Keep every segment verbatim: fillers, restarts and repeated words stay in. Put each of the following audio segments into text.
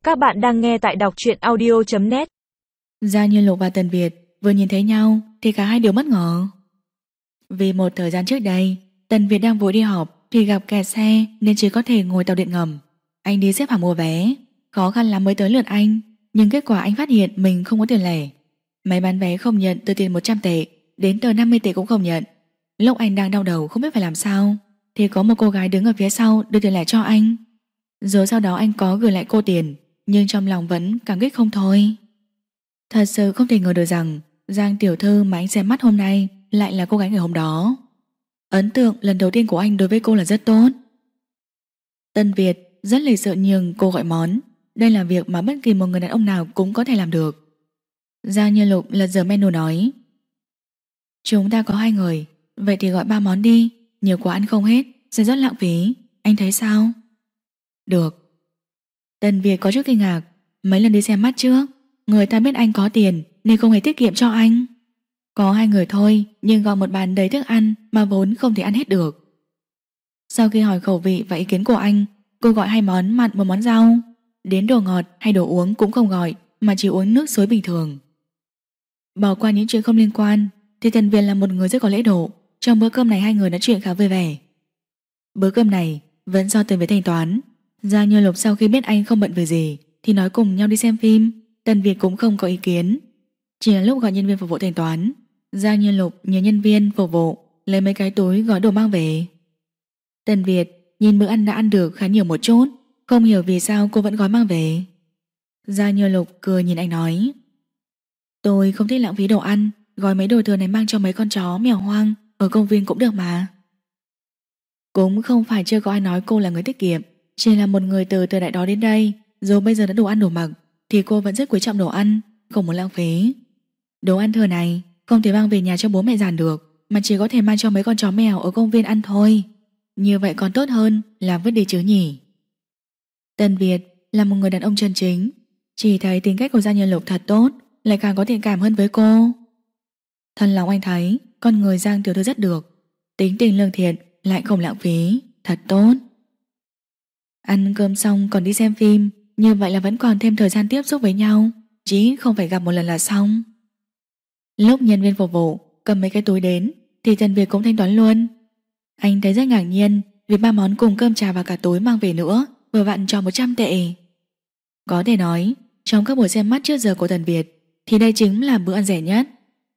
Các bạn đang nghe tại đọc truyện audio chấm net. Giang Như Lục và Tần Việt vừa nhìn thấy nhau thì cả hai đều bất ngờ. Vì một thời gian trước đây, Tần Việt đang vội đi họp thì gặp kẹt xe nên chỉ có thể ngồi tàu điện ngầm. Anh đi xếp hàng mua vé, khó khăn lắm mới tới lượt anh, nhưng kết quả anh phát hiện mình không có tiền lẻ. Máy bán vé không nhận từ tiền một trăm tệ đến tờ năm mươi tệ cũng không nhận. Lúc anh đang đau đầu không biết phải làm sao thì có một cô gái đứng ở phía sau đưa tiền lẻ cho anh. Rồi sau đó anh có gửi lại cô tiền, nhưng trong lòng vẫn cảm kích không thôi. Thật sự không thể ngờ được rằng Giang tiểu thư mà anh xem mắt hôm nay lại là cô gái ngày hôm đó. Ấn tượng lần đầu tiên của anh đối với cô là rất tốt. Tân Việt rất lịch sự nhường cô gọi món. Đây là việc mà bất kỳ một người đàn ông nào cũng có thể làm được. Giang Như Lục lật dở menu nói: chúng ta có hai người, vậy thì gọi ba món đi. Nhiều quá ăn không hết sẽ rất lãng phí, anh thấy sao? Được. Tân Việt có chút kinh ngạc. Mấy lần đi xem mắt trước, người ta biết anh có tiền nên không hề tiết kiệm cho anh. Có hai người thôi, nhưng gọi một bàn đầy thức ăn mà vốn không thể ăn hết được. Sau khi hỏi khẩu vị và ý kiến của anh, cô gọi hai món mặn một món rau. Đến đồ ngọt hay đồ uống cũng không gọi, mà chỉ uống nước suối bình thường. Bỏ qua những chuyện không liên quan thì Tần Việt là một người rất có lễ độ. Trong bữa cơm này hai người nói chuyện khá vui vẻ. Bữa cơm này vẫn do Tần Việt thanh toán. Giang Như Lục sau khi biết anh không bận việc gì thì nói cùng nhau đi xem phim. Tần Việt cũng không có ý kiến. Chỉ là lúc gọi nhân viên phục vụ thanh toán, Giang Như Lục nhờ nhân viên phục vụ lấy mấy cái túi gói đồ mang về. Tần Việt nhìn bữa ăn đã ăn được khá nhiều một chút, không hiểu vì sao cô vẫn gói mang về. Giang Như Lục cười nhìn anh nói: tôi không thích lãng phí đồ ăn, gói mấy đồ thừa này mang cho mấy con chó mèo hoang ở công viên cũng được mà. Cũng không phải chưa có ai nói cô là người tiết kiệm, chỉ là một người từ thời đại đó đến đây, dù bây giờ đã đồ ăn đồ mặc thì cô vẫn rất quý trọng đồ ăn, không muốn lãng phí. Đồ ăn thừa này không thể mang về nhà cho bố mẹ giàn được, mà chỉ có thể mang cho mấy con chó mèo ở công viên ăn thôi. Như vậy còn tốt hơn là vứt đi chứ nhỉ. Tần Việt là một người đàn ông chân chính, chỉ thấy tính cách của Giang Như Lục thật tốt, lại càng có thiện cảm hơn với cô. Thân lòng anh thấy con người Giang tiểu thư rất được, tính tình lương thiện, lại không lãng phí, thật tốt. Ăn cơm xong còn đi xem phim, như vậy là vẫn còn thêm thời gian tiếp xúc với nhau, chỉ không phải gặp một lần là xong. Lúc nhân viên phục vụ cầm mấy cái túi đến thì Tần Việt cũng thanh toán luôn. Anh thấy rất ngạc nhiên vì ba món cùng cơm trà và cả túi mang về nữa vừa vặn cho một trăm tệ. Có thể nói trong các buổi xem mắt trước giờ của Tần Việt thì đây chính là bữa ăn rẻ nhất.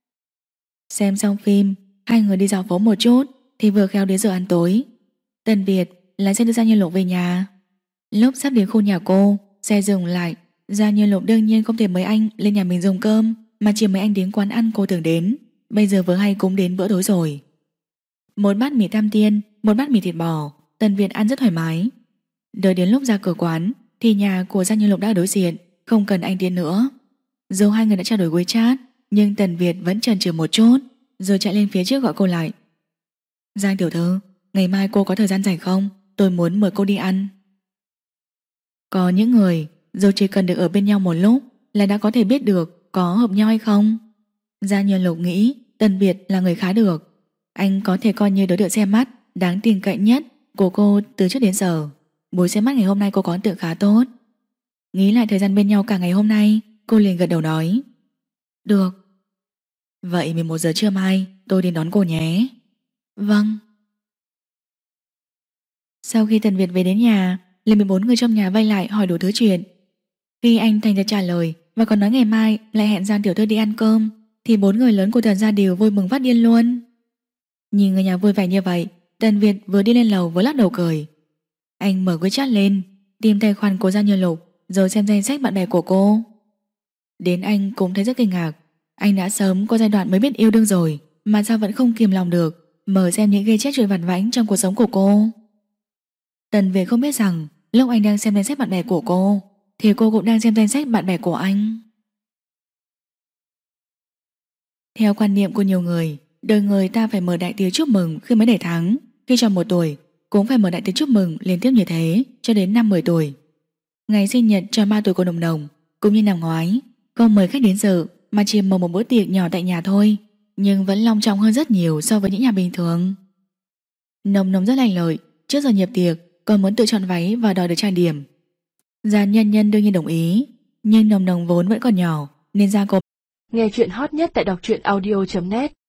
Xem xong phim, hai người đi dạo phố một chút thì vừa khéo đến giờ ăn tối. Tần Việt lái xe đưa Giang Như Lục về nhà. Lúc sắp đến khu nhà cô, xe dừng lại. Giang Như Lục đương nhiên không thể mời anh lên nhà mình dùng cơm, mà chỉ mời anh đến quán ăn cô thường đến. Bây giờ vừa hay cũng đến bữa tối rồi. Một bát mì tam tiên, một bát mì thịt bò. Tần Việt ăn rất thoải mái. Đợi đến lúc ra cửa quán thì nhà của Giang Như Lục đã đối diện, không cần anh tiến nữa. Dù hai người đã trao đổi WeChat, nhưng Tần Việt vẫn chần chừ một chút, rồi chạy lên phía trước gọi cô lại. Giang tiểu thư, ngày mai cô có thời gian rảnh không? Tôi muốn mời cô đi ăn. Có những người dù chỉ cần được ở bên nhau một lúc là đã có thể biết được có hợp nhau hay không. Giang Như Lục nghĩ Tần Việt là người khá được. Anh có thể coi như đối tượng xem mắt đáng tin cậy nhất của cô từ trước đến giờ. Buổi xem mắt ngày hôm nay cô có ấn tượng khá tốt. Nghĩ lại thời gian bên nhau cả ngày hôm nay, cô liền gật đầu nói: được. Vậy mười một giờ trưa mai tôi đến đón cô nhé. Vâng. Sau khi Tần Việt về đến nhà, liền mười bốn người trong nhà vây lại hỏi đủ thứ chuyện. Khi anh thành thật trả lời và còn nói ngày mai lại hẹn Giang tiểu thư đi ăn cơm, thì bốn người lớn của Tần gia đều vui mừng phát điên luôn. Nhìn người nhà vui vẻ như vậy, Tần Việt vừa đi lên lầu vừa lắc đầu cười. Anh mở WeChat lên, tìm tài khoản của Giang Như Lục, rồi xem danh sách bạn bè của cô. Đến anh cũng thấy rất kinh ngạc. Anh đã sớm có giai đoạn mới biết yêu đương rồi, mà sao vẫn không kìm lòng được mở xem những ghi chép chuyện vặt vãnh trong cuộc sống của cô. Tần Việt không biết rằng lúc anh đang xem danh sách bạn bè của cô thì cô cũng đang xem danh sách bạn bè của anh. Theo quan niệm của nhiều người, đời người ta phải mở đại tiệc chúc mừng khi mới đầy tháng, khi tròn một tuổi cũng phải mở đại tiệc chúc mừng liên tiếp như thế cho đến năm mười tuổi. Ngày sinh nhật tròn ba tuổi của Đồng Đồng cũng như năm ngoái, không mời khách đến dự mà chỉ mở một bữa tiệc nhỏ tại nhà thôi, nhưng vẫn long trọng hơn rất nhiều so với những nhà bình thường. Nồng Nồng rất lành lợi, trước giờ nhập tiệc còn muốn tự chọn váy và đòi được trang điểm. Giàn Nhân Nhân đương nhiên đồng ý, nhưng Nồng Nồng vốn vẫn còn nhỏ nên Gia Cốm. Nghe chuyện hot nhất tại đọc truyện audio chấm net